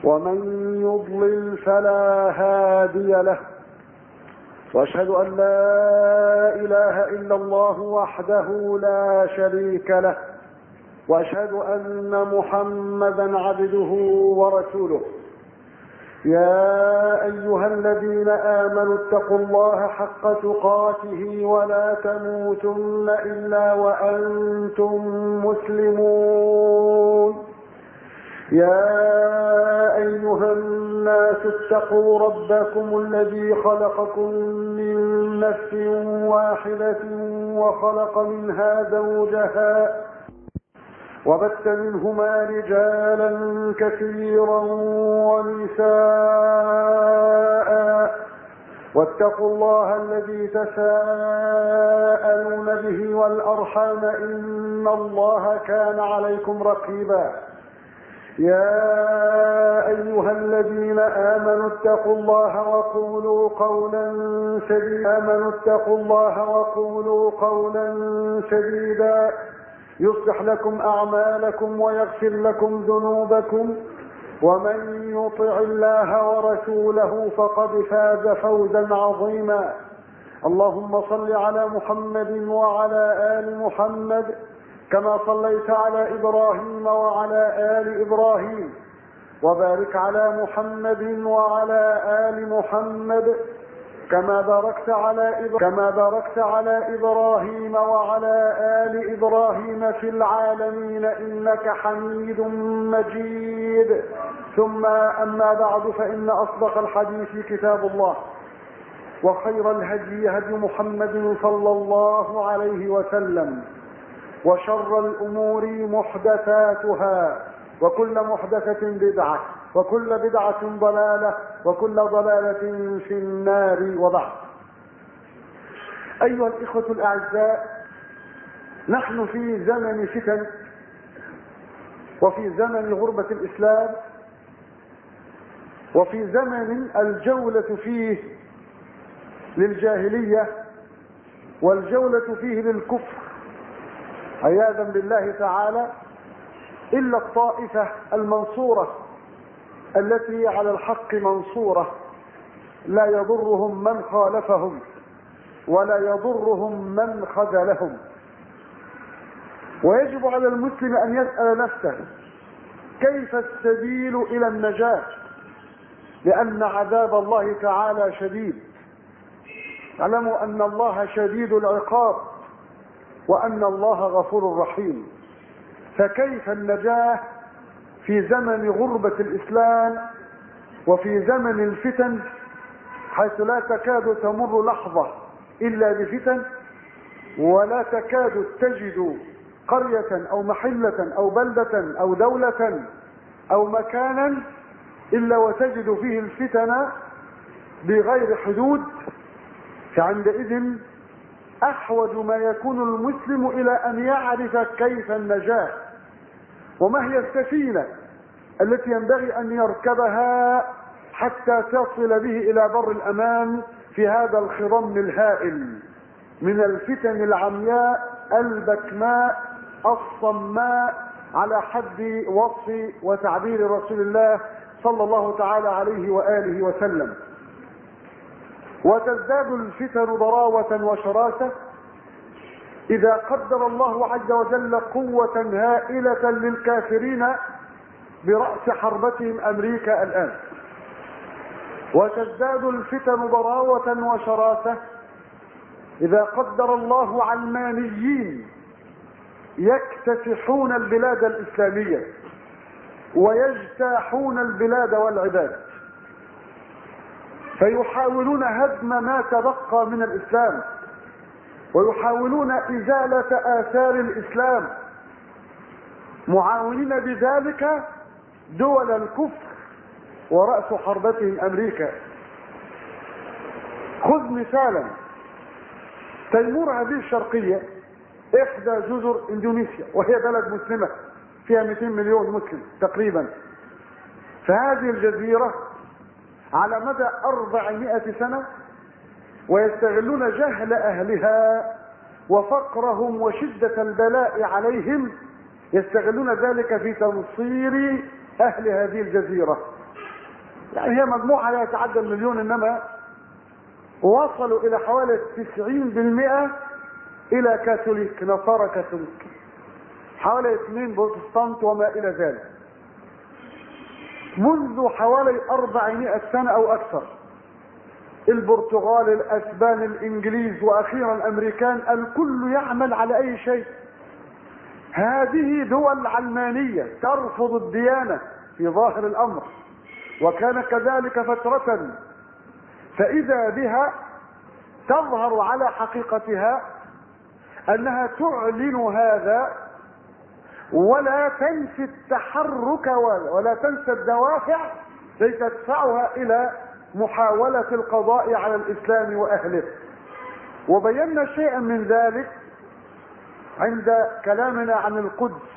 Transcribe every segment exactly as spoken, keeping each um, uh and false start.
ومن يضلل فلا هادي له، واشهد ان لا اله الا الله وحده لا شريك له، واشهد ان محمدا عبده ورسوله. يا ايها الذين امنوا اتقوا الله حق تقاته ولا تموتن الا وانتم مسلمون. يا ايها الناس اتقوا ربكم الذي خلقكم من نفس واحدة وخلق منها زوجها وبث منهما رجالا كثيرا ونساء، واتقوا الله الذي تساءلون به والأرحام إن الله كان عليكم رقيبا. يا أيها الذين آمنوا اتقوا الله وقولوا قولا سديدا آمنوا اتقوا الله وقولوا قولا سديدا يصلح لكم أعمالكم ويغفر لكم ذنوبكم، ومن يطع الله ورسوله فقد فاز فوزا عظيما. اللهم صل على محمد وعلى آل محمد كما صليت على إبراهيم وعلى آل إبراهيم، وبارك على محمد وعلى آل محمد كما باركت على كما باركت على إبراهيم وعلى آل إبراهيم في العالمين إنك حميد مجيد. ثم أما بعد، فإن أصدق الحديث كتاب الله، وخير الهدي هدي محمد صلى الله عليه وسلم، وشر الأمور محدثاتها، وكل محدثة بدعة، وكل بدعة ضلالة، وكل ضلالة في النار. وبعد، أيها الإخوة الأعزاء، نحن في زمن فتن، وفي زمن غربة الإسلام، وفي زمن الجولة فيه للجاهلية والجولة فيه للكفر عياذا بالله تعالى، إلا الطائفة المنصورة التي على الحق منصورة، لا يضرهم من خالفهم ولا يضرهم من خذلهم. ويجب على المسلم أن يسأل نفسه كيف السبيل إلى النجاة، لأن عذاب الله تعالى شديد. اعلموا أن الله شديد العقاب وأن الله غفور رحيم. فكيف النجاة في زمن غربة الإسلام وفي زمن الفتن، حيث لا تكاد تمر لحظة إلا بفتن، ولا تكاد تجد قرية أو محلة أو بلدة أو دولة أو مكانا إلا وتجد فيه الفتن بغير حدود. فعندئذ أحوج ما يكون المسلم إلى أن يعرف كيف النجاة، وما هي السفينة التي ينبغي أن يركبها حتى تصل به إلى بر الأمان في هذا الخضم الهائل من الفتن العمياء البكماء الصماء، على حد وصف وتعبير رسول الله صلى الله تعالى عليه وآله وسلم. وتزداد الفتن ضراوة وشراسة إذا قدر الله عز وجل قوة هائلة للكافرين برأس حربتهم أمريكا الآن. وتزداد الفتن ضراوة وشراسة إذا قدر الله علمانيين يكتسحون البلاد الإسلامية ويجتاحون البلاد والعباد، فيحاولون هدم ما تبقى من الإسلام، ويحاولون إزالة آثار الإسلام، معاونين بذلك دول الكفر ورأس حربتهم أمريكا. خذ مثالا، تيمور هذه الشرقية إحدى جزر إندونيسيا، وهي بلد مسلمة فيها مئتين مليون مسلم تقريبا. فهذه الجزيرة على مدى أربعمائة سنة ويستغلون جهل أهلها وفقرهم وشدة البلاء عليهم، يستغلون ذلك في تنصير أهل هذه الجزيرة يعني هي مجموعة لا يتعدى المليون، انما وصلوا الى حوالي تسعين بالمئة الى كاثوليك، نصارى كاثوليك، حوالي اثنين بروتستانت وما الى ذلك، منذ حوالي أربعمائة سنة او اكثر. البرتغال، الاسبان، الانجليز، واخيرا الامريكان، الكل يعمل على اي شيء. هذه دول علمانية ترفض الديانة في ظاهر الامر، وكان كذلك فترة، فاذا بها تظهر على حقيقتها انها تعلن هذا ولا تنسى التحرك ولا تنسى الدوافع التي تدفعها الى محاولة القضاء على الاسلام واهله. وبينا شيئا من ذلك عند كلامنا عن القدس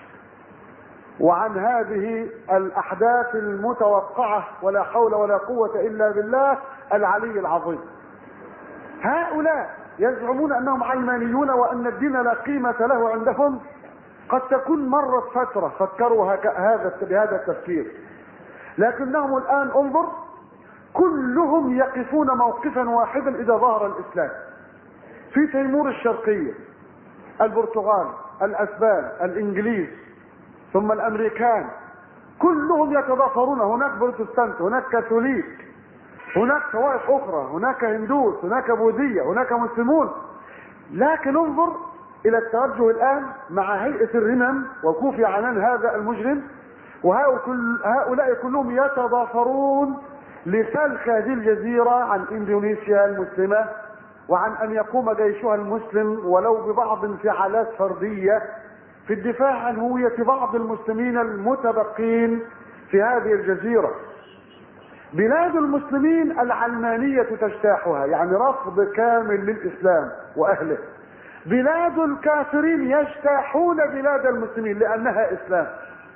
وعن هذه الاحداث المتوقعة، ولا حول ولا قوة الا بالله العلي العظيم. هؤلاء يزعمون انهم علمانيون وان الدين لا قيمة له عندهم. قد تكون مرت فترة فكروا هذا بهذا التفكير، لكنهم الان انظر كلهم يقفون موقفا واحدا اذا ظهر الاسلام. في تيمور الشرقية، البرتغال، الاسبان، الانجليز، ثم الامريكان، كلهم يتضافرون. هناك بروتستانت، هناك كاثوليك، هناك طوائف اخرى، هناك هندوس، هناك بوذية، هناك مسلمون. لكن انظر الى التوجه الان مع هيئة الرمم وكوفي عنان هذا المجرم، وهؤلاء كلهم يتضافرون لسلخ هذه الجزيرة عن اندونيسيا المسلمة، وعن ان يقوم جيشها المسلم ولو ببعض انفعالات فردية في الدفاع عن هوية بعض المسلمين المتبقين في هذه الجزيرة. بلاد المسلمين العلمانية تجتاحها، يعني رفض كامل للإسلام وأهله. بلاد الكافرين يجتاحون بلاد المسلمين لأنها إسلام.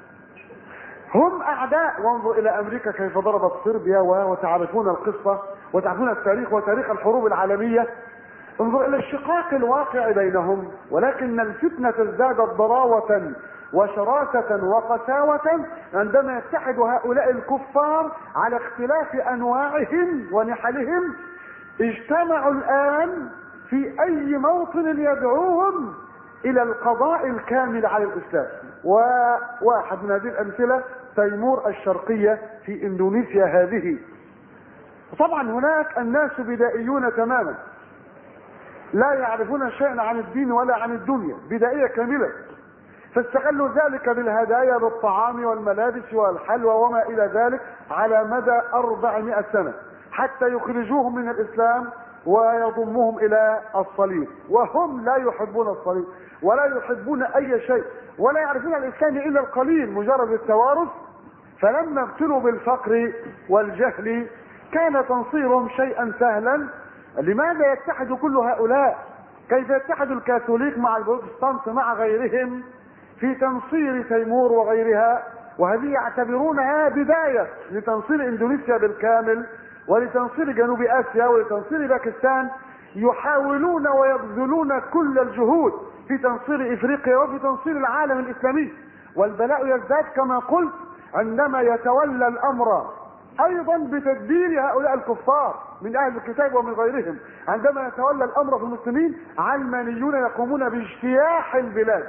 هم أعداء. وانظر إلى أمريكا كيف ضربت صربيا، وتعرفون القصة وتعرفون التاريخ وتاريخ الحروب العالمية. انظر إلى الشقاق الواقع بينهم، ولكن الفتنة ازدادت ضراوة وشراسة وقساوة عندما يتحد هؤلاء الكفار على اختلاف أنواعهم ونحلهم. اجتمعوا الآن في أي موطن يدعوهم إلى القضاء الكامل على الإسلام. وواحد من هذه الأمثلة تيمور الشرقية في إندونيسيا هذه. طبعا هناك الناس بدائيون تماما، لا يعرفون شيئا عن الدين ولا عن الدنيا، بدائية كاملة، فاستغلوا ذلك بالهدايا بالطعام والملابس والحلوى وما إلى ذلك على مدى أربعمائة سنة حتى يخرجوهم من الإسلام ويضمهم إلى الصليب. وهم لا يحبون الصليب ولا يحبون أي شيء ولا يعرفون الإسلام إلا القليل، مجرد التوارث. فلما ابتلوا بالفقر والجهل كان تنصيرهم شيئا سهلا. لماذا يتحد كل هؤلاء؟ كيف يتحد الكاثوليك مع البروتستانت مع غيرهم في تنصير تيمور وغيرها؟ وهذه يعتبرونها بداية لتنصير اندونيسيا بالكامل، ولتنصير جنوب اسيا، ولتنصير باكستان. يحاولون ويبذلون كل الجهود في تنصير افريقيا وفي تنصير العالم الاسلامي. والبلاء يزداد كما قلت عندما يتولى الامر ايضا بتدبير هؤلاء الكفار من اهل الكتاب ومن غيرهم. عندما يتولى الامر في المسلمين علمانيون يقومون باجتياح البلاد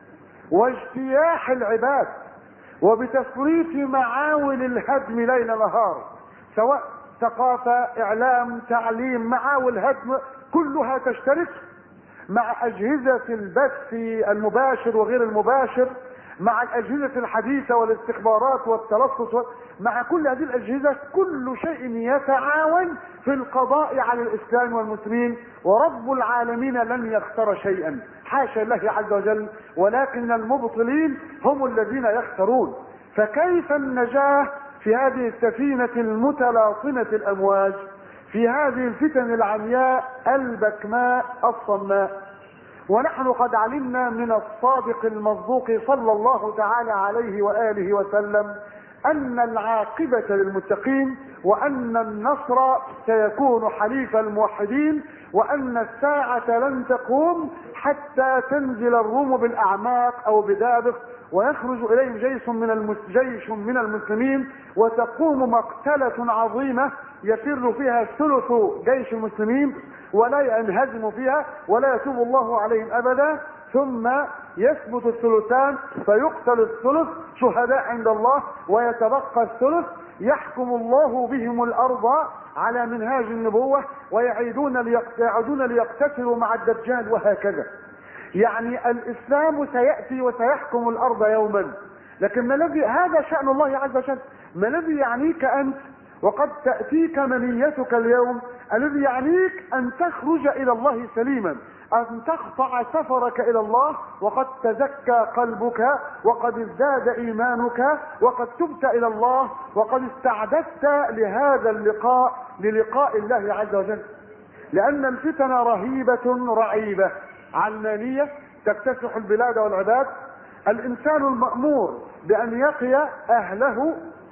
واجتياح العباد وبتسريف معاول الهدم ليل نهار، سواء ثقافة، اعلام، تعليم، معاول هدم كلها تشترك مع اجهزة البث المباشر وغير المباشر، مع الاجهزة الحديثة والاستخبارات والتلصص و... مع كل هذه الاجهزة كل شيء يتعاون في القضاء على الاسلام والمسلمين. ورب العالمين لن يختار شيئا، حاشا الله عز وجل، ولكن المبطلين هم الذين يختارون. فكيف النجاة في هذه السفينة المتلاطمة الامواج، في هذه الفتن العمياء البكماء الصماء؟ ونحن قد علمنا من الصادق المصدوق صلى الله تعالى عليه وآله وسلم أن العاقبة للمتقين، وأن النصر سيكون حليف الموحدين، وأن الساعة لن تقوم حتى تنزل الروم بالأعماق أو بدابق ويخرج إليهم جيش من المس... جيش من المسلمين، وتقوم مقتلة عظيمة يفر فيها ثلث جيش المسلمين ولا ينهزم فيها ولا يتوب الله عليهم أبدا، ثم يثبت الثلثان فيقتل الثلث شهداء عند الله ويتبقى الثلث، يحكم الله بهم الأرض على منهاج النبوة ويعيدون ليعودون ليقتتلوا مع الدجال، وهكذا. يعني الإسلام سيأتي وسيحكم الأرض يوما. لكن ما الذي هذا شأن الله عز وجل. ما الذي يعنيك أنت وقد تأتيك منيتك اليوم؟ الذي يعنيك أن تخرج إلى الله سليما، أن تقطع سفرك إلى الله وقد تزكى قلبك وقد ازداد إيمانك وقد تبت إلى الله وقد استعددت لهذا اللقاء، للقاء الله عز وجل. لأن الفتن رهيبة رعيبة علمانية تكتسح البلاد والعباد. الإنسان المأمور بأن يقي أهله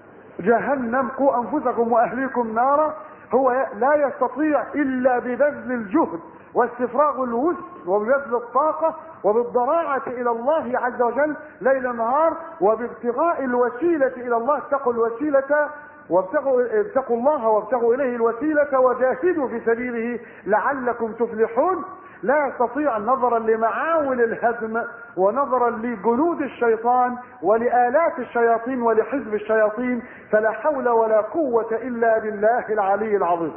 جهنم قوا أنفسكم وأهليكم نارا هو لا يستطيع إلا ببذل الجهد واستفراغ الوسع وببذل الطاقة وبالضراعة إلى الله عز وجل ليل نهار وبابتغاء الوسيلة إلى الله. اتقوا الوسيلة وابتغوا اتقوا الله وابتغوا إليه الوسيلة وجاهدوا في سبيله لعلكم تفلحون. لا يستطيع نظرا لمعاول الهدم ونظرا لجنود الشيطان ولآلات الشياطين ولحزب الشياطين، فلا حول ولا قوة إلا بالله العلي العظيم.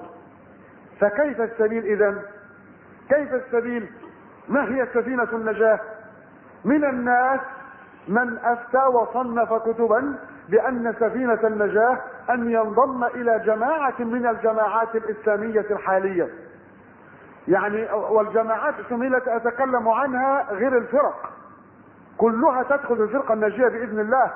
فكيف السبيل إذن؟ كيف السبيل؟ ما هي سفينة النجاة؟ من الناس من أفتى وصنف كتبا بأن سفينة النجاة أن ينضم إلى جماعة من الجماعات الإسلامية الحالية. يعني والجماعات الإسلامية التي أتكلم عنها غير الفرق، كلها تدخل في الفرقة الناجية بإذن الله،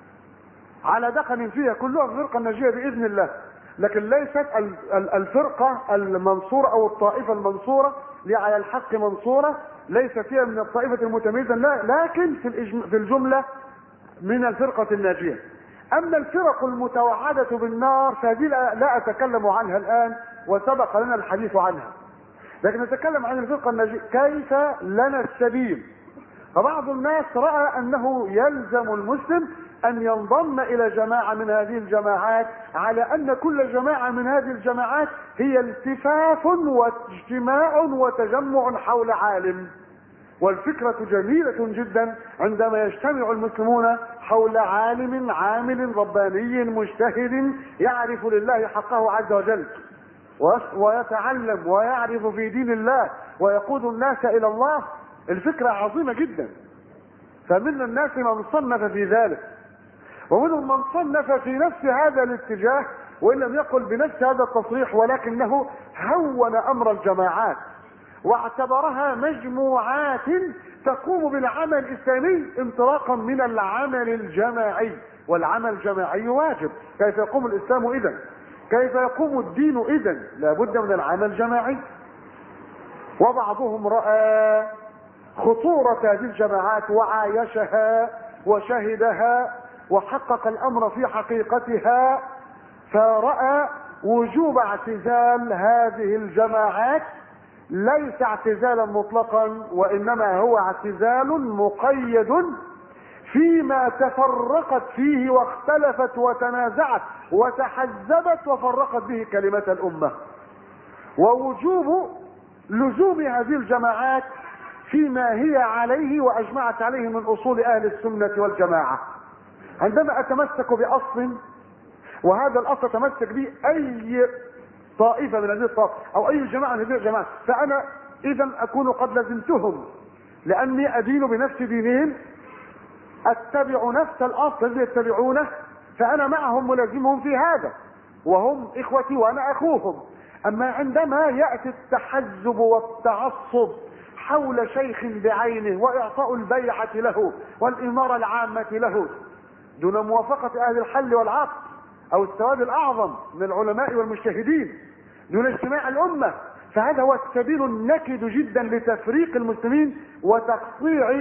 على دخل فيها كلها في الفرقة الناجية بإذن الله. لكن ليست الفرقة المنصورة أو الطائفة المنصورة اللي على الحق منصورة، ليس فيها من الطائفة المتميزة، لا، لكن في الجملة من الفرقة الناجية. أما الفرق المتوعدة بالنار فهذه لا أتكلم عنها الآن وسبق لنا الحديث عنها، لكن نتكلم عن الفرقة الناجية. كيف لنا السبيل؟ فبعض الناس رأى أنه يلزم المسلم أن ينضم إلى جماعة من هذه الجماعات، على أن كل جماعة من هذه الجماعات هي التفاف واجتماع وتجمع حول عالم. والفكرة جميلة جدا عندما يجتمع المسلمون حول عالم عامل رباني مجتهد يعرف لله حقه عز وجل ويتعلم ويعرف في دين الله ويقود الناس إلى الله. الفكرة عظيمة جدا. فمن الناس من صنف في ذلك، ومنهم من صنف في نفس هذا الاتجاه وإن لم يقل بنفس هذا التصريح، ولكنه هون أمر الجماعات واعتبرها مجموعات تقوم بالعمل الإسلامي انطلاقا من العمل الجماعي. والعمل الجماعي واجب. كيف يقوم الإسلام إذن؟ كيف يقوم الدين إذن؟ لابد من العمل الجماعي. وبعضهم رأى خطورة هذه الجماعات وعايشها وشهدها وحقق الأمر في حقيقتها، فرأى وجوب اعتزال هذه الجماعات، ليس اعتزالا مطلقا وإنما هو اعتزال مقيد فيما تفرقت فيه واختلفت وتنازعت وتحزبت وفرقت به كلمة الأمة، ووجوب لزوم هذه الجماعات فيما هي عليه وأجمعت عليه من أصول أهل السنة والجماعة. عندما أتمسك بأصل وهذا الأصل تمسك به أي طائفة من هذه الطائفة أو أي جماعة من هذه الجماعات، فأنا إذا أكون قد لزمتهم لأني أدين بنفس دينهم، أتبع نفس الأصل الذي يتبعونه، فأنا معهم ملازمهم في هذا وهم إخوتي وأنا أخوهم. أما عندما يأتي التحزب والتعصب حول شيخ بعينه وإعطاء البيعة له والإمارة العامة له دون موافقة أهل الحل والعقد أو السواد الأعظم من العلماء والمجتهدين، دون اجتماع الأمة، فهذا هو السبيل النكد جدا لتفريق المسلمين وتقطيع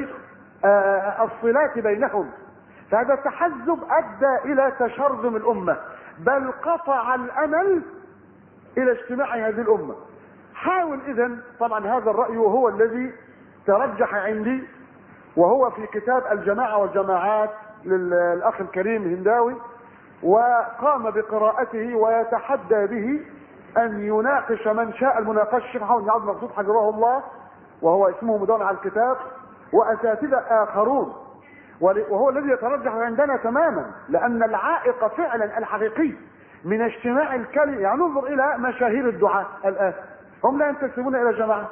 الصلات بينهم. فهذا التحزب أدى إلى تشرذم الأمة، بل قطع الأمل إلى اجتماع هذه الأمة. حاول إذن، طبعا هذا الرأي وهو الذي ترجح عندي، وهو في كتاب الجماعة والجماعات للأخ الكريم هنداوي، وقام بقراءته ويتحدى به أن يناقش من شاء المناقشة. الشيخ محمد بن عبد المقصود حفظه الله وهو اسمه مدون على الكتاب، وأساتذة آخرون، وهو الذي يترجح عندنا تماما، لأن العائق فعلا الحقيقي من اجتماع الكلمة، يعني ننظر إلى مشاهير الدعاة الآن، هم لا ينتسبون إلى جماعة،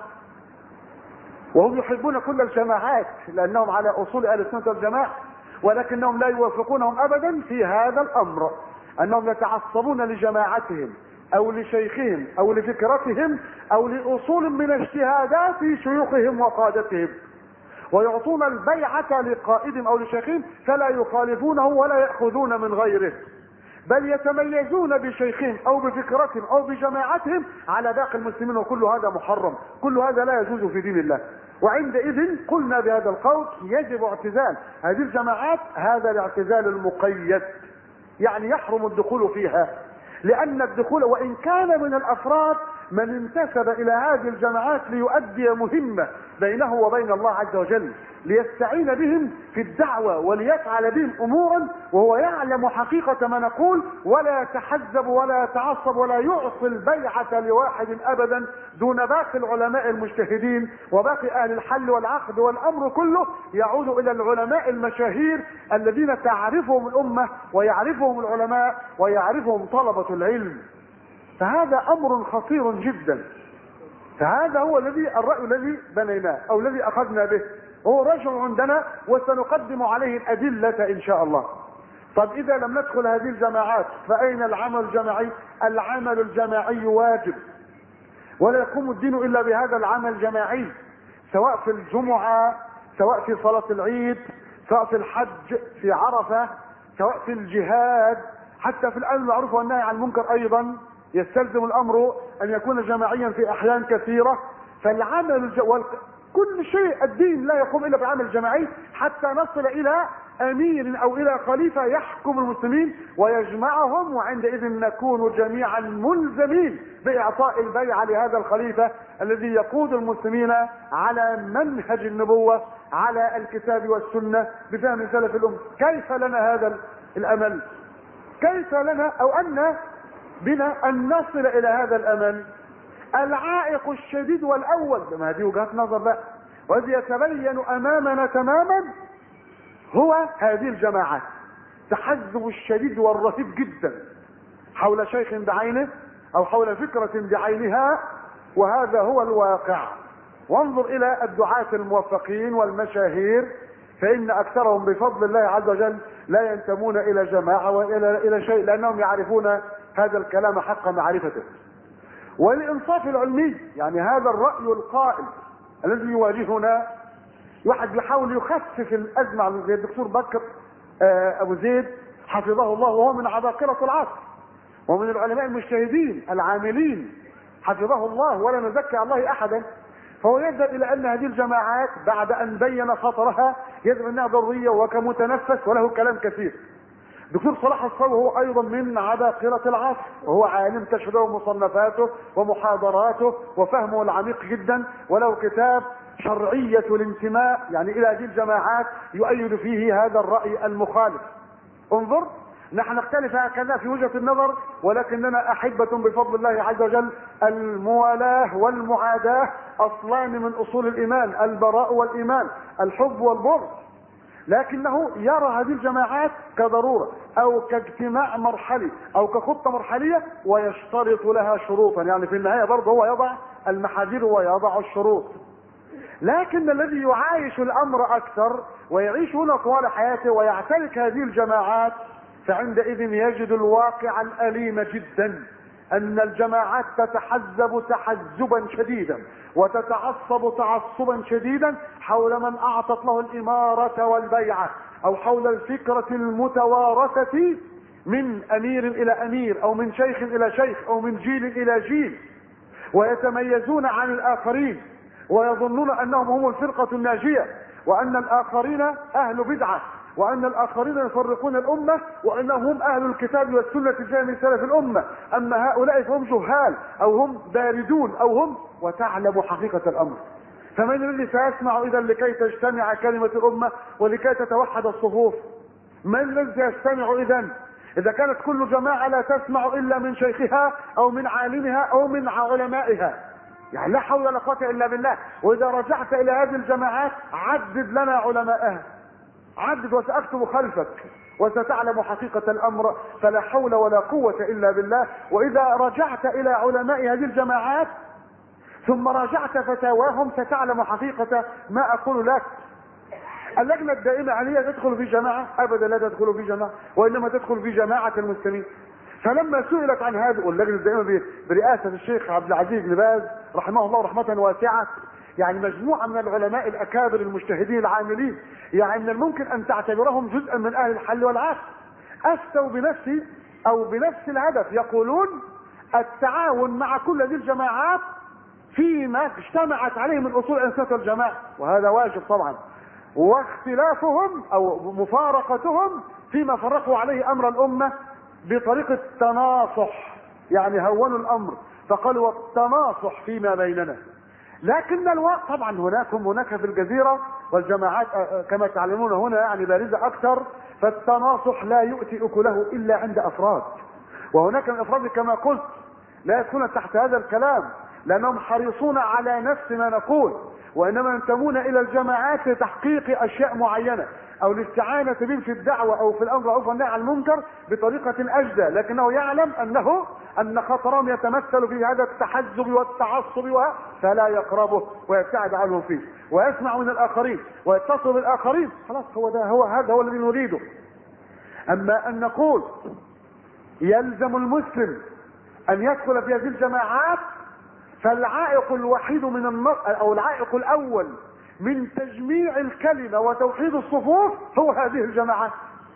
وهم يحبون كل الجماعات لأنهم على أصول أهل السنة والجماعة، ولكنهم لا يوافقونهم أبدا في هذا الأمر، أنهم يتعصبون لجماعتهم أو لشيخهم أو لفكرتهم أو لأصول من اجتهادات شيوخهم وقادتهم، ويعطون البيعة لقائدهم أو لشيخهم فلا يخالفونه ولا يأخذون من غيره، بل يتميزون بشيخهم أو بفكرتهم أو بجماعتهم على باقي المسلمين، وكل هذا محرم، كل هذا لا يجوز في دين الله. وعندئذ قلنا بهذا القول يجب اعتزال هذه الجماعات هذا الاعتزال المقيد، يعني يحرم الدخول فيها، لأن الدخول وإن كان من الأفراد من انتسب إلى هذه الجماعات ليؤدي مهمة بينه وبين الله عز وجل، ليستعين بهم في الدعوة وليفعل بهم أمورا وهو يعلم حقيقة ما نقول، ولا يتحزب ولا يتعصب ولا يعصي البيعة لواحد أبدا دون باقي العلماء المجتهدين وباقي أهل الحل والعقد، والأمر كله يعود إلى العلماء المشاهير الذين تعرفهم الأمة ويعرفهم العلماء ويعرفهم طلبة العلم. فهذا أمر خطير جدا، فهذا هو الذي الرأي الذي بنيناه أو الذي أخذنا به، هو رجل عندنا وسنقدم عليه الأدلة إن شاء الله. طب إذا لم ندخل هذه الجماعات فأين العمل الجماعي؟ العمل الجماعي واجب، ولا يقوم الدين إلا بهذا العمل الجماعي، سواء في الجمعة، سواء في صلاة العيد، سواء في الحج، في عرفة، سواء في الجهاد، حتى في الأمر بالمعروف والنهي عن المنكر أيضا يستلزم الأمر أن يكون جماعيا في أحيان كثيرة. فالعمل الج... وال... كل شيء الدين لا يقوم إلا بعمل جماعي حتى نصل إلى أمير أو إلى خليفة يحكم المسلمين ويجمعهم، وعندئذ نكون جميعا ملزمين بإعطاء البيعة لهذا الخليفة الذي يقود المسلمين على منهج النبوة على الكتاب والسنة بفهم سلف الأمة. كيف لنا هذا الأمل؟ كيف لنا أو أن بنا أن نصل إلى هذا الأمل؟ العائق الشديد والأول، ما هذه وجهات نظر بقى، وهذه يتبين أمامنا تماما، هو هذه الجماعات، تحزب الشديد والرهيب جدا حول شيخ بعينه أو حول فكرة بعينها، وهذا هو الواقع. وانظر إلى الدعاة الموفقين والمشاهير فإن أكثرهم بفضل الله عز وجل لا ينتمون إلى جماعة وإلى إلى شيء، لأنهم يعرفون هذا الكلام حق معرفته. والإنصاف العلمي، يعني هذا الرأي القائم الذي يواجهنا، واحد يحاول يخفف الأزمة زي الدكتور بكر أبو زيد حفظه الله، وهو من عباقرة العصر ومن العلماء المجتهدين العاملين حفظه الله، ولا نزكي على الله أحدا. فهو يذهب إلى أن هذه الجماعات بعد أن بين خطرها يذهب أنها ضرورية وكمتنفس وله كلام كثير. دكتور صلاح الصاوي هو أيضا من عباقرة العصر، وهو عالم تشهده مصنفاته ومحاضراته وفهمه العميق جدا، وله كتاب شرعية الانتماء يعني إلى هذه الجماعات يؤيد فيه هذا الرأي المخالف. انظر، نحن نختلف هكذا في وجهة النظر، ولكننا أحبة بفضل الله عز وجل. الموالاة والمعاداة أصلان من أصول الإيمان، البراء والإيمان، الحب والبغض، لكنه يرى هذه الجماعات كضرورة أو كاجتماع مرحلي أو كخطة مرحلية، ويشترط لها شروطا، يعني في النهاية برضه هو يضع المحاذير ويضع الشروط. لكن الذي يعايش الأمر أكثر ويعيش هنا طوال حياته ويعترك هذه الجماعات، فعندئذ يجد الواقع الأليم جدا، أن الجماعات تتحزب تحزبا شديدا وتتعصب تعصبا شديدا حول من أعطت له الإمارة والبيعة، أو حول الفكرة المتوارثة من أمير إلى أمير أو من شيخ إلى شيخ أو من جيل إلى جيل، ويتميزون عن الآخرين ويظنون أنهم هم الفرقة الناجية، وأن الآخرين أهل بدعة، وأن الآخرين يفرقون الأمة، وأنهم هم أهل الكتاب والسنة جاء من سلف الأمة، أما هؤلاء فهم جهال أو هم باردون أو هم، وتعلم حقيقة الأمر فمن الذي سيسمع إذا لكي تجتمع كلمة الأمة ولكي تتوحد الصفوف؟ من الذي يستمع إذا إذا كانت كل جماعة لا تسمع إلا من شيخها أو من عالمها أو من علمائها؟ يعني لا حول ولا قوة إلا بالله. وإذا رجعت إلى هذه الجماعات عدد لنا علماءها، عدد وسأكتب خلفك وستعلم حقيقة الأمر، فلا حول ولا قوة إلا بالله. وإذا رجعت إلى علماء هذه الجماعات ثم راجعت فتاواهم ستعلم حقيقة ما أقول لك. اللجنة الدائمة هل هي تدخل في جماعة؟ أبدا لا تدخل في جماعة، وإنما تدخل في جماعة المسلمين. فلما سئلت عن هذا، واللجنة الدائمة برئاسة الشيخ عبد العزيز بن باز رحمه الله رحمة واسعة، يعني مجموعة من العلماء الأكابر المجتهدين العاملين، يعني من الممكن أن تعتبرهم جزءا من أهل الحل والعقد، أفتوا بنفسي أو بنفس الهدف، يقولون التعاون مع كل هذه الجماعات فيما اجتمعت عليه من أصول أنسة الجماعة، وهذا واجب طبعا، واختلافهم أو مفارقتهم فيما فرقوا عليه أمر الأمة بطريقة التناصح، يعني هونوا الأمر فقالوا التناصح فيما بيننا. لكن الوقت طبعا هناك هناك في الجزيرة والجماعات كما تعلمون هنا يعني بارزة أكثر، فالتناصح لا يؤتي أكله إلا عند أفراد، وهناك من الأفراد كما قلت لا يدخلون تحت هذا الكلام لأنهم حريصون على نفس ما نقول، وإنما ينتمون إلى الجماعات لتحقيق أشياء معينة أو الاستعانة بهم في الدعوة أو في الأمر بالمعروف والنهي عن المنكر بطريقة أجدى، لكنه يعلم أنه أن خطرهم يتمثل في هذا التحزب والتعصب، فلا يقربه ويبتعد عنه فيه ويسمع من الآخرين ويتصل بالآخرين. خلاص هو ده هو هذا هو الذي نريده. أما أن نقول يلزم المسلم أن يدخل في هذه الجماعات، فالعائق الوحيد من النص أو العائق الأول من تجميع الكلمة وتوحيد الصفوف هو هذه الجماعات.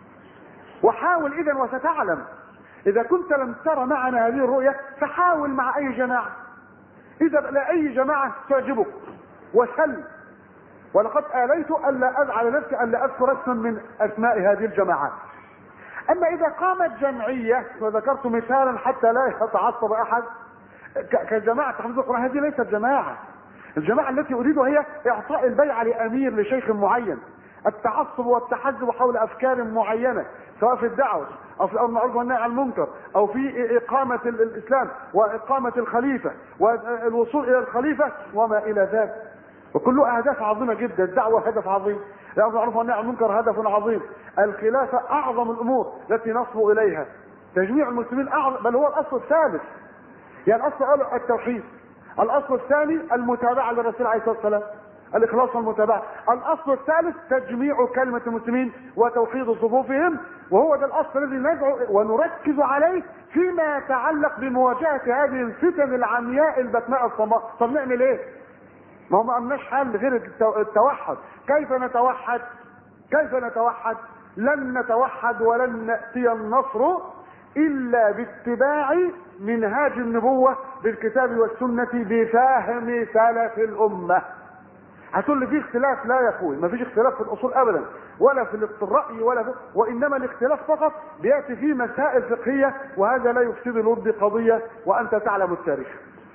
وحاول إذا وستعلم، إذا كنت لم ترى معنا هذه الرؤية فحاول مع أي جماعة، إذا لا أي جماعة تعجبك وسل. ولقد آليت ألا أجعل نفسي ألا أذكر اسما من أسماء هذه الجماعات. أما إذا قامت جمعية، وذكرت مثالا حتى لا يتعصب أحد، كجماعة تحفيظ القرآن، هذه ليست جماعة. الجماعة التي أريدها هي إعطاء البيعة لأمير لشيخ معين، التعصب والتحزب حول أفكار معينة سواء في الدعوة أو في الأمر بالمعروف والنهي عن المنكر أو في إقامة الإسلام وإقامة الخليفة والوصول إلى الخليفة وما إلى ذلك، وكله أهداف عظيمة جدا. الدعوة هدف عظيم، الأمر بالمعروف والنهي عن المنكر هدف عظيم، الخلافة أعظم الأمور التي نصبو إليها، تجميع المسلمين أعظم، بل هو الأصل الثالث. يعني الأصل الأول التوحيد، الأصل الثاني المتابعة للرسول عليه الصلاة والسلام، الإخلاص والمتابعة، الأصل الثالث تجميع كلمة المسلمين وتوحيد صفوفهم، وهو ده الأصل الذي ندعو ونركز عليه فيما يتعلق بمواجهة هذه الفتن العمياء البكماء الصماء. طب نعمل إيه؟ ما هو ما عندناش حل غير التوحد. كيف نتوحد؟ كيف نتوحد؟ لن نتوحد ولن نأتي النصر إلا باتباع منهاج النبوة بالكتاب والسنة بفهم سلف الأمة. هتقول لي في اختلاف؟ لا يا اخوي، ما فيش اختلاف في الأصول أبدا، ولا في الرأي ولا في، وإنما الاختلاف فقط بيأتي فيه مسائل فقهية، وهذا لا يفسد الود قضية، وأنت تعلم التاريخ.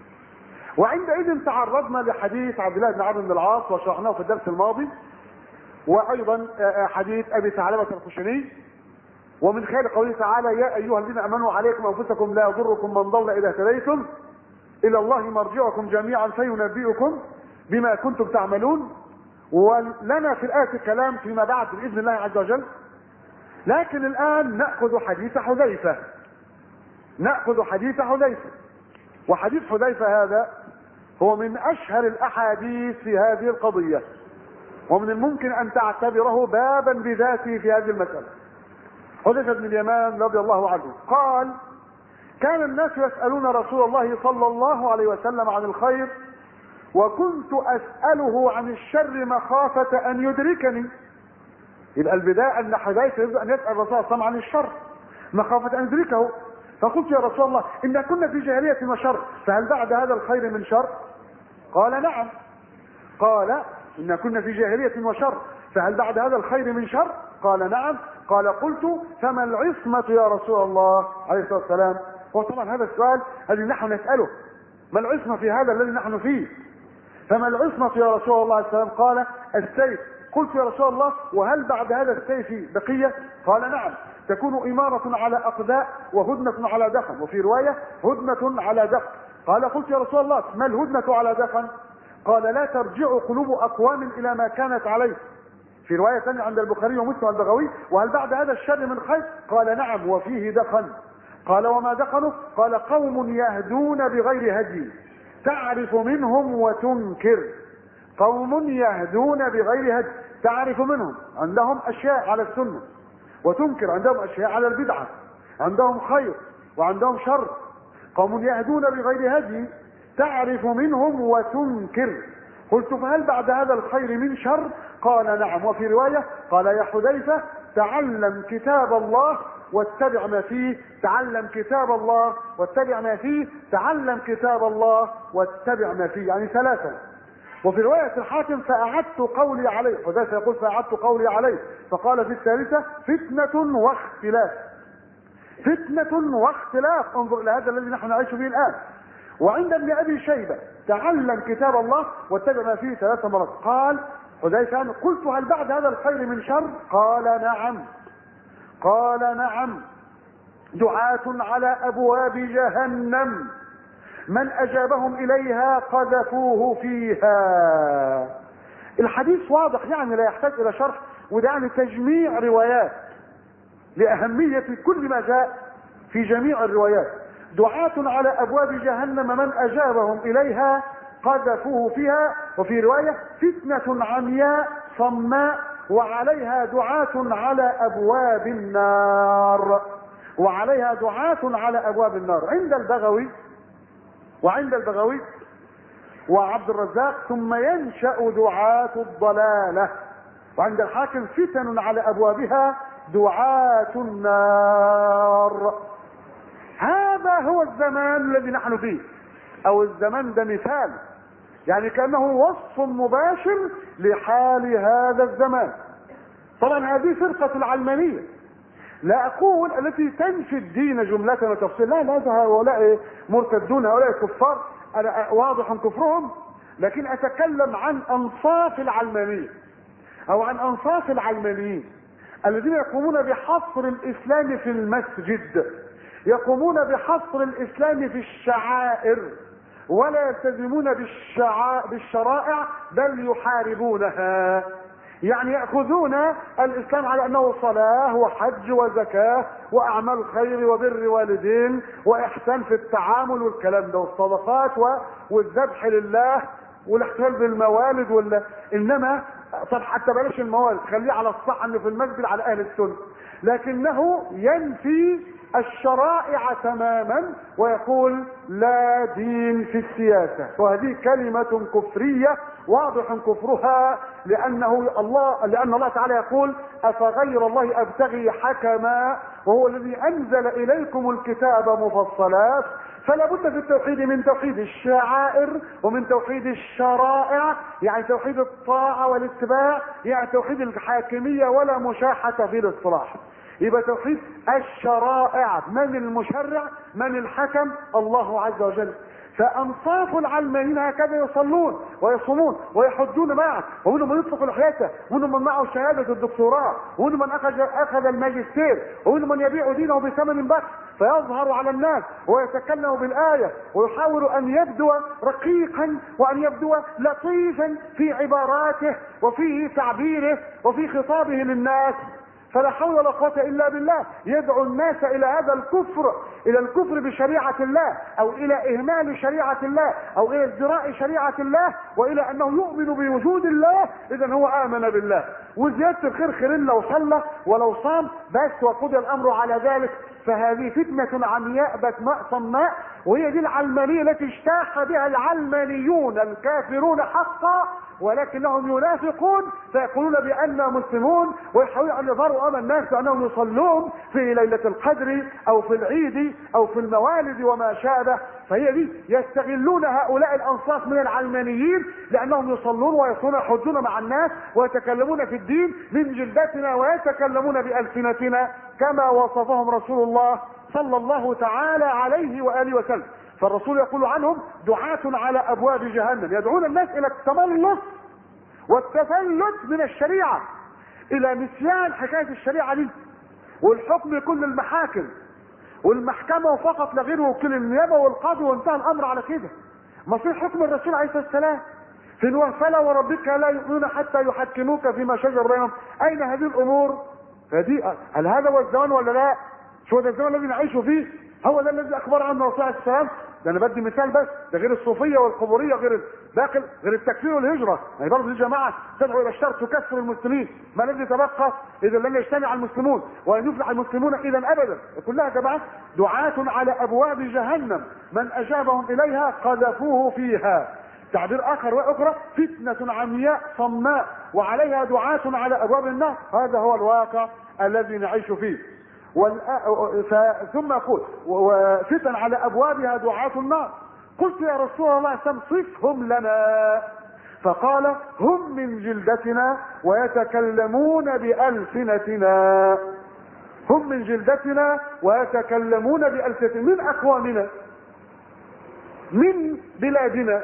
وعندئذ تعرضنا لحديث عبد الله بن عمرو بن العاص وشرحناه في الدرس الماضي، وأيضا حديث أبي ثعلبة الخشني، ومن خلال قوله تعالى يا أيها الذين آمنوا عليكم أنفسكم لا يضركم من ضل إذا اهتديتم إلى الله مرجعكم جميعا فينبئكم بما كنتم تعملون. ولنا في الآية كلام فيما بعد بإذن الله عز وجل، لكن الآن نأخذ حديث حذيفة نأخذ حديث حذيفة وحديث حذيفة هذا هو من أشهر الأحاديث في هذه القضية، ومن الممكن أن تعتبره بابا بذاته في هذه المسألة. حذيفة بن اليمان رضي الله عنه قال كان الناس يسألون رسول الله صلى الله عليه وسلم عن الخير، وكنت أسأله عن الشر مخافة أن يدركني. يبقى البداية أن حذيفة يريد أن يسأل الرسول صلى الله عليه وسلم عن الشر مخافة أن يدركه. فقلت يا رسول الله إن كنا في جاهلية وشر، فهل بعد هذا الخير من شر؟ قال نعم. قال إن كنا في جاهلية وشر، فهل بعد هذا الخير من شر؟ قال نعم. قال قلت فما العصمة يا رسول الله عليه الصلاة والسلام؟ هو طبعا هذا السؤال الذي نحن نسأله، ما العصمة في هذا الذي نحن فيه؟ فما العصمة يا رسول الله صلى الله عليه وسلم؟ قال السيف. قلت يا رسول الله وهل بعد هذا السيف بقية؟ قال نعم، تكون إمارة على أقداء وهدنة على دخن، وفي رواية هدنة على دخن. قال قلت يا رسول الله ما الهدنة على دخن؟ قال لا ترجع قلوب أقوام إلى ما كانت عليه. في رواية ثانية عند البخاري ومسلم والبغوي وهل بعد هذا الشر من خير؟ قال نعم وفيه دخن. قال وما دخنوا؟ قال قوم يهدون بغير هدي تعرف منهم وتنكر. قوم يهدون بغير هدي، تعرف منهم عندهم أشياء على السنة، وتنكر عندهم أشياء على البدعة، عندهم خير وعندهم شر. قوم يهدون بغير هدي تعرف منهم وتنكر. قلت فهل بعد هذا الخير من شر؟ قال نعم. وفي رواية قال يا حذيفة تعلم كتاب الله واتبع ما فيه، تعلم كتاب الله واتبع ما فيه، تعلم كتاب الله واتبع ما فيه، يعني ثلاثة. وفي رواية الحاكم فأعدت قولي عليه، حذيفة يقول فأعدت قولي عليه، فقال في الثالثة فتنة واختلاف. فتنة واختلاف، انظر إلى هذا الذي نحن نعيش فيه الآن. وعند ابن أبي شيبة تعلم كتاب الله واتبع ما فيه ثلاث مرات. قال حذيفة قلت هل بعد هذا الخير من شر؟ قال نعم. قال نعم دعاة على أبواب جهنم من أجابهم إليها قذفوه فيها. الحديث واضح يعني لا يحتاج إلى شرح، وده يعني تجميع روايات لأهمية كل ما جاء في جميع الروايات. دعاة على أبواب جهنم من أجابهم إليها قذفوه فيها. وفي رواية فتنة عمياء صماء وعليها دعاة على أبواب النار، وعليها دعاة على أبواب النار. عند البغوي وعند البغوي وعبد الرزاق ثم ينشأ دعاة الضلالة. وعند الحاكم فتن على أبوابها دعاة النار. هذا هو الزمان الذي نحن فيه، أو الزمان ده مثال، يعني كأنه وصف مباشر لحال هذا الزمان. طبعا هذه فرقة العلمانية، لا أقول التي تنفي الدين جملة وتفصيلا، لا هؤلاء مرتدون، هؤلاء كفار، أنا واضح كفرهم، لكن أتكلم عن أنصاف العلمانية أو عن أنصاف العلمانيين الذين يقومون بحصر الإسلام في المسجد، يقومون بحصر الإسلام في الشعائر، ولا يلتزمون بالشعا... بالشرائع بل يحاربونها. يعني يأخذون الإسلام على أنه صلاة وحج وزكاة وأعمال خير وبر والدين وإحسان في التعامل والكلام ده والصدقات والذبح لله والاحتفال بالموالد ولا. إنما طب حتى بلاش الموالد، خليه على الصح أنه في المسجد على أهل السنة، لكنه ينفي الشرائع تماما ويقول لا دين في السياسة. وهذه كلمة كفرية واضح كفرها، لأنه الله لأن الله تعالى يقول أفغير الله أبتغي حكما وهو الذي أنزل إليكم الكتاب مفصلات. فلا بد في التوحيد من توحيد الشعائر ومن توحيد الشرائع، يعني توحيد الطاعة والاتباع، يعني توحيد الحاكمية ولا مشاحة في الاصطلاح. يبقى توحيد الشرائع، من المشرع من الحكم؟ الله عز وجل. فأنصاف العلمانيين هكذا يصلون ويصومون ويحجون معه، ومنهم من يطلق لحيته، ومنهم من معه شهادة الدكتوراه، ومنهم من أخذ أخذ الماجستير، ومنهم من يبيع دينه بثمن بخس فيظهر على الناس ويتكلم بالآية ويحاول أن يبدو رقيقا وأن يبدو لطيفا في عباراته وفي تعبيره وفي خطابه للناس. فلا حول ولا قوة إلا بالله. يدعو الناس إلى هذا الكفر، إلى الكفر بشريعة الله، أو إلى إهمال شريعة الله، أو إلى ازدراء شريعة الله، وإلى أنه يؤمن بوجود الله، إذا هو آمن بالله. وزيادة الخير خير لو صلى ولو صام بس وقضي الأمر على ذلك. فهذه فتنة عمياء بكماء صماء، وهي دي العلمانية التي اجتاح بها العلمانيون الكافرون حقا، ولكنهم ينافقون فيقولون بأننا مسلمون، ويحاولون أن يظهروا أمام الناس بأنهم يصلون في ليلة القدر أو في العيد أو في الموالد وما شابه. فهي دي يستغلون هؤلاء الأنصاف من العلمانيين لأنهم يصلون ويصلون ويحجون مع الناس ويتكلمون في الدين من جلدتنا ويتكلمون بألسنتنا كما وصفهم رسول الله صلى الله تعالى عليه وآله وسلم. فالرسول يقول عنهم دعاة على ابواب جهنم، يدعون الناس الى التملص والتفلت من الشريعة، الى نسيان حكاية الشريعة دي، والحكم كل المحاكم والمحكمة فقط لا غير، وكل النيابة والقاضي، وانتهى الامر على كده. مصير حكم الرسول عليه الصلاة والسلام في نوح فلا وربك لا يؤمنون حتى يحكموك فيما شجر بينهم. اين هذه الامور؟ فدي هل هذا هو الزمان ولا لا؟ شو هذا الزمان الذي نعيش فيه؟ هو ده الذي اخبر عنه الرسول عليه السلام؟ ده انا بدي مثال بس، ده غير الصوفيه والقبوريه، غير باقي، غير التكفير والهجره. يعني برضه دي جماعه تدعو الى الشر تكفر المسلمين. ما الذي تبقى اذا لم يجتمع المسلمون ولن يفلح المسلمون اذا ابدا؟ كلها جماعه دعاة على ابواب جهنم، من اجابهم اليها قذفوه فيها. تعبير اخر واخرى، فتنه عمياء صماء وعليها دعاة على ابواب النار. هذا هو الواقع الذي نعيش فيه. ف... ثم يقول وفتن على ابوابها دعاة النار. قلت يا رسول الله صفهم لنا، فقال هم من جلدتنا ويتكلمون بألسنتنا. هم من جلدتنا ويتكلمون بألسنتنا، من اقوامنا، من بلادنا،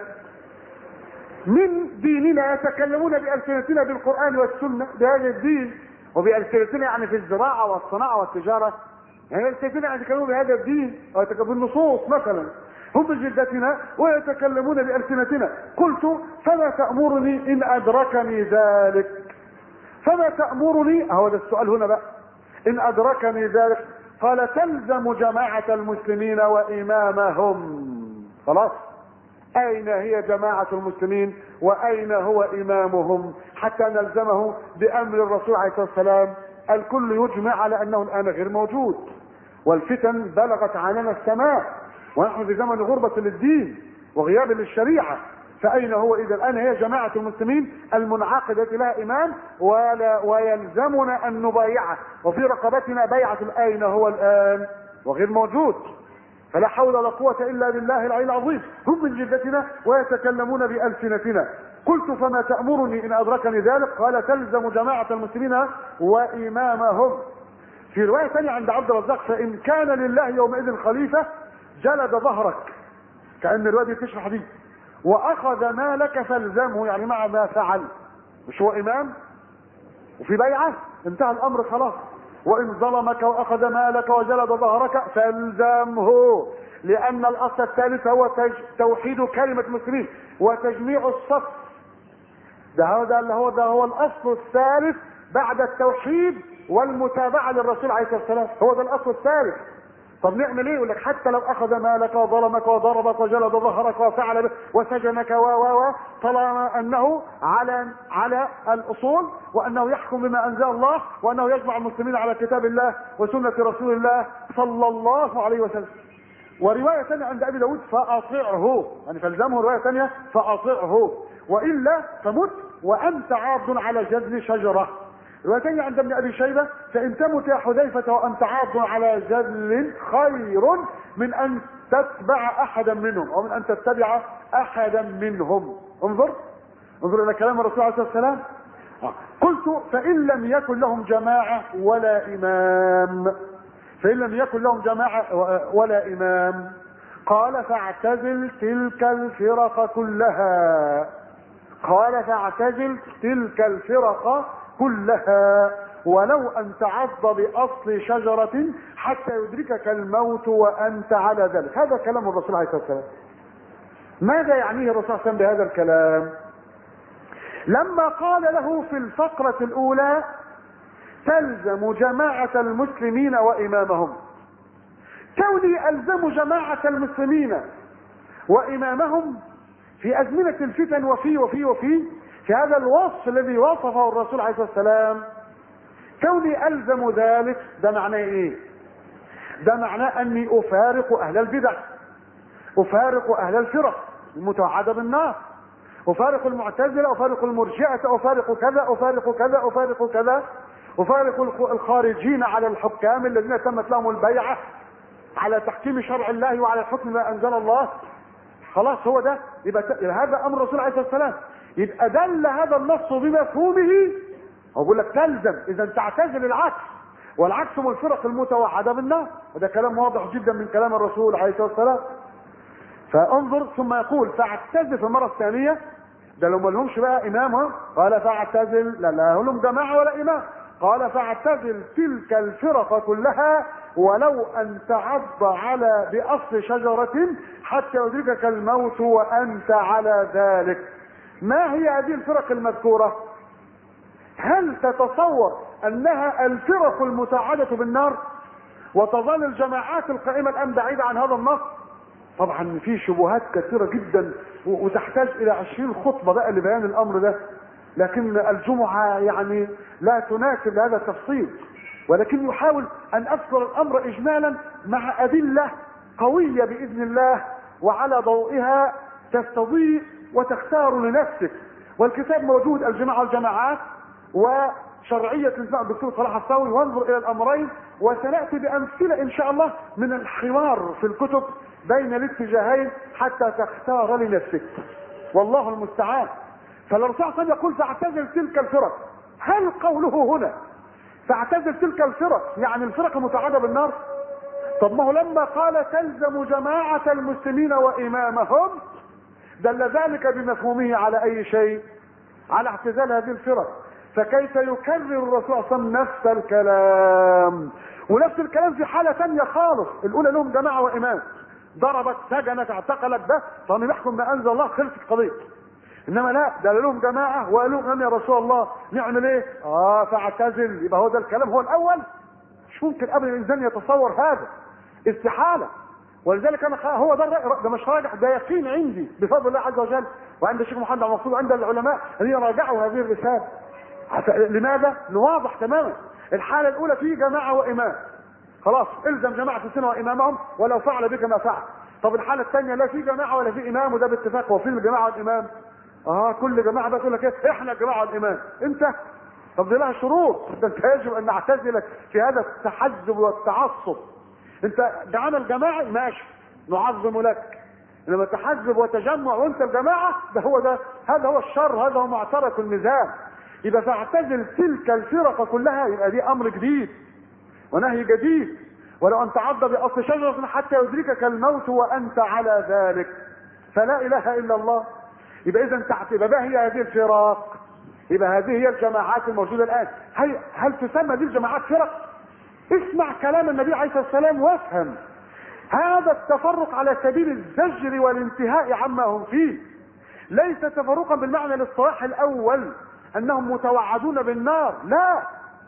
من ديننا، يتكلمون بألسنتنا بالقرآن والسنة، بهذا الدين، وبألسنتنا يعني في الزراعة والصناعة والتجارة، يعني ألسنتنا يعني يتكلمون بهذا الدين أو يتكلمون بالنصوص مثلا. هم بجلدتنا ويتكلمون بألسنتنا. قلت فما تأمرني إن أدركني ذلك؟ فما تأمرني؟ هو ده السؤال هنا بقى. إن أدركني ذلك قال تلزم جماعة المسلمين وإمامهم. خلاص، أين هي جماعة المسلمين وأين هو إمامهم حتى نلزمه بأمر الرسول عليه الصلاة والسلام؟ الكل يجمع على أنه الآن غير موجود، والفتن بلغت عننا السماء، ونحن في زمن غربة للدين وغياب للشريعة. فأين هو إذا الآن هي جماعة المسلمين المنعقدة لها إمام ولا ويلزمنا أن نبايعه، وفي رقبتنا بيعة. أين هو الآن؟ وغير موجود. فلا حول ولا قوة إلا بالله العلي العظيم. هم من جلدتنا ويتكلمون بألسنتنا. قلت فما تأمرني إن أدركني ذلك؟ قال تلزم جماعة المسلمين وإمامهم. في رواية ثانية عند عبد الرزاق فإن كان لله يومئذ خليفة جلد ظهرك، كأن الرواية دي تشرح دي، وأخذ مالك فالزمه، يعني مع ما فعل. مش هو إمام وفي بيعة؟ انتهى الأمر خلاص. وإن ظلمك وأخذ مالك وجلد ظهرك فالزمه، لأن الأصل الثالث هو توحيد كلمة المسلمين وتجميع الصف. ده هذا اللي هو ده هو الأصل الثالث بعد التوحيد والمتابعة للرسول عليه الصلاة والسلام. هو ده الأصل الثالث. طب نعمل ايه؟ يقول لك حتى لو اخذ مالك وظلمك وضربك وجلد ظهرك وفعل به وسجنك و و و طالما انه على على الاصول، وانه يحكم بما انزل الله، وانه يجمع المسلمين على كتاب الله وسنة رسول الله صلى الله عليه وسلم. ورواية ثانية عند ابي داود فاطعه، يعني فالزمه. رواية ثانية فاطعه والا فمت وانت عاض على جذر شجرة. رواية ثانية عند ابن ابي شيبة فان تمت يا حذيفة وانت عاض على جذل خير من ان تتبع احدا منهم، او من ان تتبع احدا منهم. انظر انظر الى كلام الرسول عليه الصلاة والسلام. قلت فان لم يكن لهم جماعة ولا امام، فان لم يكن لهم جماعة ولا امام قال فاعتزل تلك الفرق كلها. قال فاعتزل تلك الفرق كلها ولو ان تعض باصل شجرة حتى يدركك الموت وانت على ذلك. هذا كلام الرسول عليه الصلاة والسلام. ماذا يعنيه الرسول صلى الله عليه وسلم بهذا الكلام؟ لما قال له في الفقرة الاولى تلزم جماعة المسلمين وامامهم، كوني الزم جماعة المسلمين وامامهم في ازمنة الفتن وفي وفي وفي في هذا الوصف الذي وصفه الرسول عليه الصلاة والسلام، كوني ألزم ذلك، ده معناه إيه؟ ده معناه أني أفارق أهل البدع، أفارق أهل الفرق المتوعدة بالنار، أفارق المعتزلة، أفارق المرجئة، أفارق كذا أفارق كذا أفارق كذا، أفارق الخارجين على الحكام الذين تمت لهم البيعة على تحكيم شرع الله وعلى حكم ما أنزل الله. خلاص هو ده. يبقى هذا أمر الرسول عليه الصلاة والسلام. يبقى دل هذا النص بمفهومه. هو بيقول لك تلزم، اذا تعتزل العكس، والعكس من الفرق المتوعده بالنار. وده كلام واضح جدا من كلام الرسول عليه الصلاه والسلام. فانظر ثم يقول فاعتزل في المرة الثانية. ده لو ما لهمش بقى امام، قال فاعتزل، لا لا لهم جماعة ولا امام، قال فاعتزل تلك الفرق كلها ولو ان تعض على باصل شجرة حتى يدركك الموت وانت على ذلك. ما هي هذه الفرق المذكورة؟ هل تتصور انها الفرق المتعدة بالنار وتظل الجماعات القائمة الان بعيدة عن هذا النص؟ طبعا في شبهات كثيرة جدا وتحتاج الى عشرين خطبة بقى لبيان الامر ده، لكن الجمعة يعني لا تناسب هذا التفصيل، ولكن يحاول ان اذكر الامر اجمالا مع ادلة قوية باذن الله، وعلى ضوئها تستضيء وتختار لنفسك. والكتاب موجود، الجماعة والجماعات وشرعية الإسلام الدكتور صلاح الصاوي، وانظر الى الامرين، وسنأتي بامثلة ان شاء الله من الحوار في الكتب بين الاتجاهين حتى تختار لنفسك، والله المستعان. فالرسول صلى الله عليه وسلم يقول فاعتزل تلك الفرق. هل قوله هنا فاعتزل تلك الفرق يعني الفرق المتعدة بالنار؟ طب ما هو لما قال تلزم جماعة المسلمين وامامهم دل ذلك بمفهومه على اي شيء؟ على اعتزال هذه الفرق. فكيف يكرر الرسول صلى الله عليه وسلم نفس الكلام؟ ونفس الكلام في حالة ثانية خالص، الاولى لهم جماعة وامام، ضربت سجنت اعتقلت ده طب نحكم ما انزل الله، خلصت قضيه. انما لا، ده لهم جماعه وقالوا لهم يا رسول الله نعمل ايه؟ اه فاعتزل. يبقى هو ده الكلام هو الاول؟ مش ممكن ابدا الانسان يتصور هذا، استحاله. ولذلك انا هو ده الرأي، ده مش راجع، ده يقين عندي بفضل الله عز وجل وعند الشيخ محمد عبد المقصود وعند العلماء الذين راجعوا هذه الرساله. لماذا؟ نواضح تماما. الحاله الاولى في جماعه وامام، خلاص الزم جماعة السنة وامامهم ولو فعل بك ما فعل. طب الحالة الثانية لا في جماعة ولا في امام، وده باتفاق. وفين الجماعة والامام؟ اه كل جماعة بقى تقول لك ايه؟ احنا الجماعة والامام. انت طب دي لها شروط، ده انت يجب ان نعتزلك في هذا التحزب والتعصب. انت جعلنا الجماعة ماشي نعظم لك، انما تحزب وتجمع وانت الجماعة ده هو ده، هذا هو الشر، هذا هو معترك الميزان. يبقى فاعتزل تلك الفرق كلها، يبقى دي امر جديد ونهي جديد. ولو ان تعض باصل شجرة حتى يدركك الموت وانت على ذلك، فلا اله الا الله. يبقى اذا تعتبر ما هي هذه الفرق؟ يبقى هذه هي الجماعات الموجودة الان. هل, هل تسمى دي الجماعات فرق؟ اسمع كلام النبي عليه الصلاة والسلام وافهم. هذا التفرق على سبيل الزجر والانتهاء عما هم فيه، ليس تفرقا بالمعنى الاصطلاحي الاول انهم متوعدون بالنار، لا.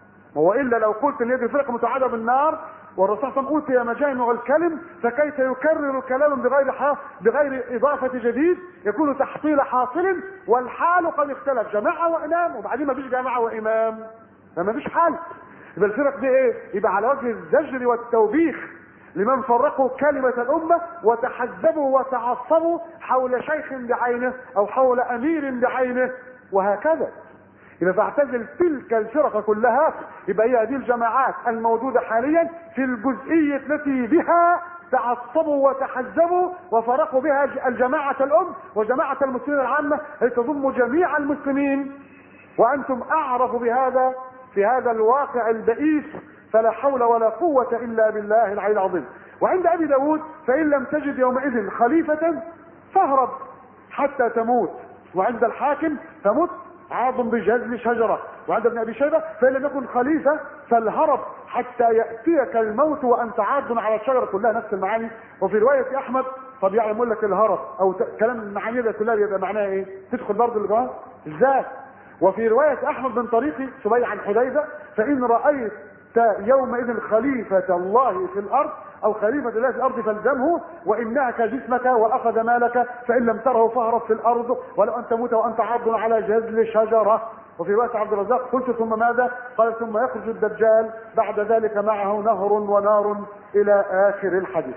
والا لو قلت ان هذه الفرقه متوعده بالنار والرسول صلى الله عليه وسلم اوتي مجامع الكلم، فكيف يكرر كلاما بغير حا... بغير اضافه جديد؟ يكون تحصيل حاصل والحال قد اختلف، جماعه وامام وبعدين ما فيش جماعه وامام، فما فيش حال. يبقى الفرق دي ايه؟ يبقى على وجه الزجر والتوبيخ لمن فرقوا كلمة الأمة وتحزبوا وتعصبوا حول شيخ بعينه أو حول أمير بعينه وهكذا. يبقى فاعتزل تلك الفرق كلها. يبقى هي هذه الجماعات الموجودة حاليا في الجزئية التي بها تعصبوا وتحزبوا وفرقوا بها الجماعة الأم وجماعة المسلمين العامة التي تضم جميع المسلمين، وأنتم أعرف بهذا في هذا الواقع البئيس، فلا حول ولا قوة إلا بالله العلي العظيم. وعند أبي داود فإن لم تجد يومئذ خليفة فاهرب حتى تموت، وعند الحاكم فمت عاض بجذل شجرة، وعند ابن أبي شيبة فإن لم يكن خليفة فالهرب حتى يأتيك الموت وأنت عاض على الشجرة، كلها نفس المعاني. وفي رواية أحمد طب يعني يقول لك الهرب أو كلام المعاني ده كلها يبقى معناها إيه؟ تدخل برضه الجواب إزاي؟ وفي رواية أحمد من طريق سبيع عن حذيفة فإن رأيت يومئذ خليفة الله في الأرض أو خليفة الله في الأرض فالزمه وإنك جسمك وأخذ مالك فإن لم تره فاهرب في الأرض ولو أن تموت وأنت عض على جذل شجرة. وفي رواية عبد الرزاق قلت ثم ماذا؟ قال ثم يخرج الدجال بعد ذلك معه نهر ونار إلى آخر الحديث.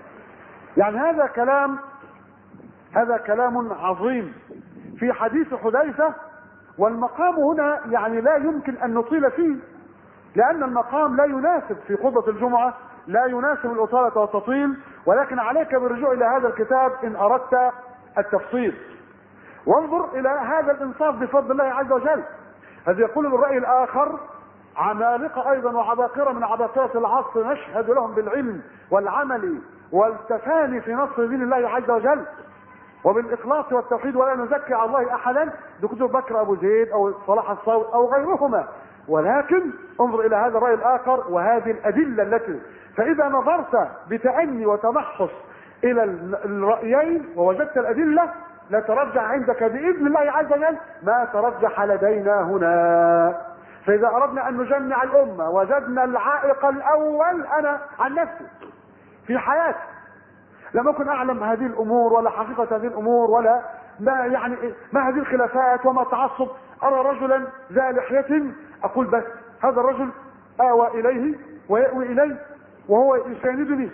يعني هذا كلام هذا كلام عظيم في حديث حذيفة، والمقام هنا يعني لا يمكن أن نطيل فيه، لأن المقام لا يناسب في خطبة الجمعة، لا يناسب الإطالة والتطويل، ولكن عليك بالرجوع إلى هذا الكتاب إن أردت التفصيل. وانظر إلى هذا الإنصاف بفضل الله عز وجل. هذا يقول الرأي الآخر عمالقة أيضا وعباقرة من عباقرة العصر نشهد لهم بالعلم والعمل والتفاني في نصر دين الله عز وجل وبالاخلاص والتوحيد ولا نزكي على الله احدا دكتور بكر ابو زيد او صلاح الصوت او غيرهما، ولكن انظر الى هذا الراي الاخر وهذه الادله التي، فاذا نظرت بتأني وتمحص الى الرايين ووجدت الادله لترجح عندك باذن الله عز وجل ما ترجح لدينا هنا. فاذا اردنا ان نجمع الامه وجدنا العائق الاول، انا عن نفسي في حياتي لم اكن اعلم هذه الامور ولا حقيقه هذه الامور ولا ما يعني ما هذه الخلافات وما تعصب. ارى رجلا ذا لحيه اقول بس هذا الرجل اوى اليه ويأوي اليه وهو يساندني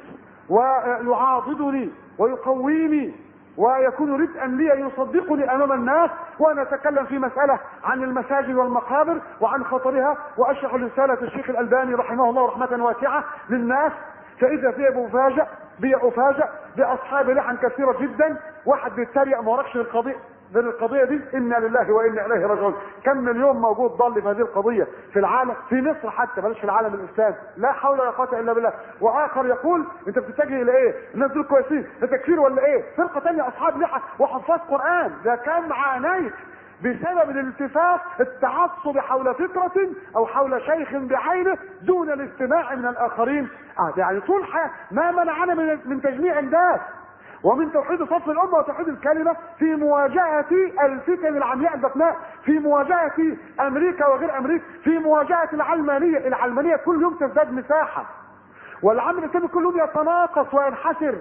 ويعاضدني ويقويني ويكون ردءا لي يصدقني امام الناس وانا اتكلم في مساله عن المساجد والمقابر وعن خطرها واشرح رساله الشيخ الالباني رحمه الله رحمه واسعه للناس، فاذا في مفاجأ بي افاجأ باصحاب لحن كثيره جدا، واحد بيتريق ما وراكش القضيه بين القضيه دي انا لله وانا اليه راجعون. كم مليون موجود ضل في هذه القضيه في العالم، في مصر حتى بلاش في العالم الاسلامي، لا حول ولا قوه الا بالله. واخر يقول انت بتتجه الى ايه؟ الناس دول كويسين، ده تكفير ولا ايه؟ فرقه ثانيه اصحاب لحى وحفاظ قران، ده كم عانيت بسبب الالتفات التعصب حول فكرة او حول شيخ بعينه دون الاستماع من الاخرين. اه يعني طول حياة ما منعنا من, من تجميع الناس ومن توحيد صف الامه وتوحيد الكلمه في مواجهه الفتن العمياء البطناء، في مواجهه امريكا وغير امريكا، في مواجهه العلمانيه. العلمانيه كل يوم تزداد مساحه والعمل الاسلامي كل يوم يتناقص وينحسر.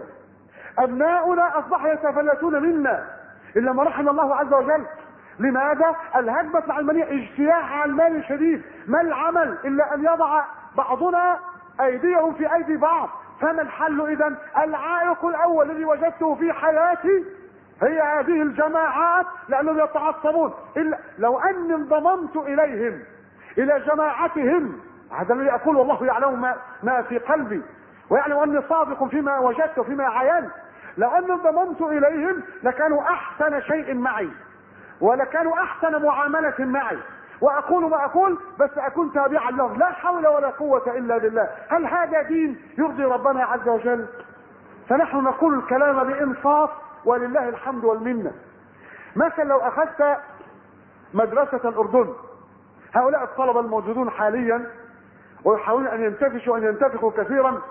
ابناؤنا اصبحوا يتفلتون منا الا ما رحم الله عز وجل. لماذا؟ الهجمه العلمانيه اجتياح علماني شديد، ما العمل الا ان يضع بعضنا ايديهم في ايدي بعض. فما الحل اذا؟ العائق الاول الذي وجدته في حياتي هي هذه الجماعات لانهم يتعصبون. الا لو اني انضممت اليهم الى جماعتهم، هذا الذي اقول والله يعلم ما, ما في قلبي ويعلم اني صادق فيما وجدت وفيما عاينت، لو اني انضممت اليهم لكانوا احسن شيء معي ولكانوا احسن معامله معي، واقول ما اقول بس اكون تابعا لهم. لا حول ولا قوة الا بالله. هل هذا دين يرضي ربنا عز وجل؟ فنحن نقول الكلام بانصاف ولله الحمد والمنة. مثلا لو اخذت مدرسة الاردن، هؤلاء الطلبة الموجودون حاليا ويحاولون ان ينتفشوا ان ينتفخوا كثيرا،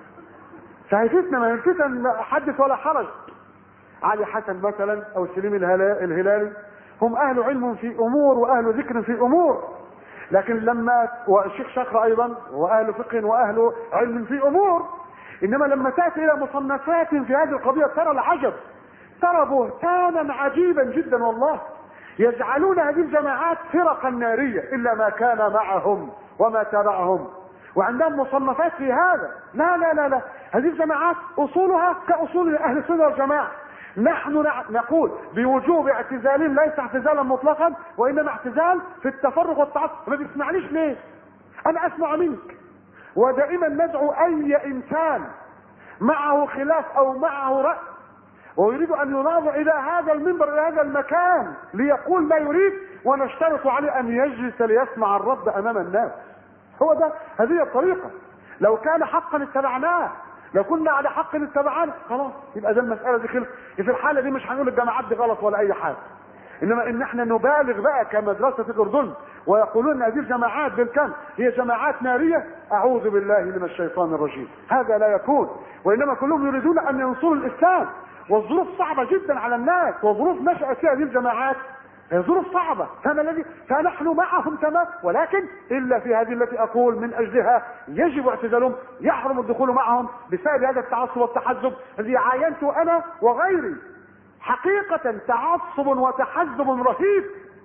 فهيفتنا ما الفتن حدث ولا حرج. علي حسن مثلا او سليم الهلالي هم اهل علم في امور واهل ذكر في امور، لكن لما والشيخ شقرة ايضا واهل فقه واهل علم في امور، انما لما تاتي الى مصنفات في هذه القضيه ترى العجب، ترى بهتانا عجيبا جدا والله. يجعلون هذه الجماعات فرقا ناريه الا ما كان معهم وما تبعهم، وعندهم مصنفات في هذا. لا لا لا لا، هذه الجماعات اصولها كاصول اهل السنه والجماعه. نحن نقول بوجوب اعتزالهم، ليس اعتزالا مطلقا وانما اعتزال في التفرق والتعصب. ما بتسمعنيش ليه؟ انا اسمع منك. ودائما ندعو اي انسان معه خلاف او معه رأي ويريد ان يناظر الى هذا المنبر الى هذا المكان ليقول ما يريد، ونشترط عليه ان يجلس ليسمع الرد امام الناس. هو ده، هذه الطريقة. لو كان حقا اتبعناه، لو كنا على حق اتبعنا خلاص يبقى ده المسألة دي خلص. في الحالة دي مش هنقول الجماعات دي غلط ولا اي حاجة، انما ان احنا نبالغ بقى كمدرسة الاردن ويقولون ان هذه الجماعات بالكم هي جماعات نارية، اعوذ بالله من الشيطان الرجيم. هذا لا يكون، وانما كلهم يريدون ان ينصروا الاسلام، والظروف صعبة جدا على الناس، وظروف نشأت فيها هذه الجماعات هي ظروف صعبة، فما الذي فنحن معهم تمام، ولكن الا في هذه التي اقول من اجلها يجب اعتزالهم، يحرم الدخول معهم بسبب هذا التعصب والتحزب الذي عاينته انا وغيري. حقيقة تعصب وتحزب رهيب.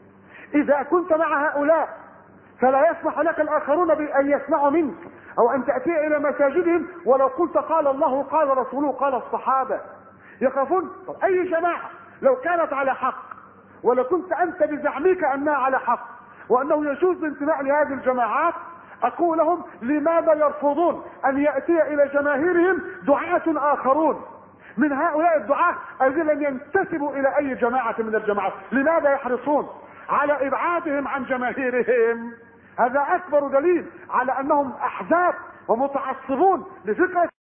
اذا كنت مع هؤلاء فلا يسمح لك الاخرون بان يسمعوا منك او ان تأتي الى مساجدهم ولو قلت قال الله قال رسوله قال الصحابة. يخافون. طب اي جماعة لو كانت على حق ولو كنت انت بزعمك انها على حق وانه يجوز الانتماء لهذه الجماعات، اقول لهم لماذا يرفضون ان يأتي الى جماهيرهم دعاة اخرون من هؤلاء الدعاة الذين لم ينتسبوا الى اي جماعة من الجماعات؟ لماذا يحرصون على ابعادهم عن جماهيرهم؟ هذا اكبر دليل على انهم احزاب ومتعصبون لفكرة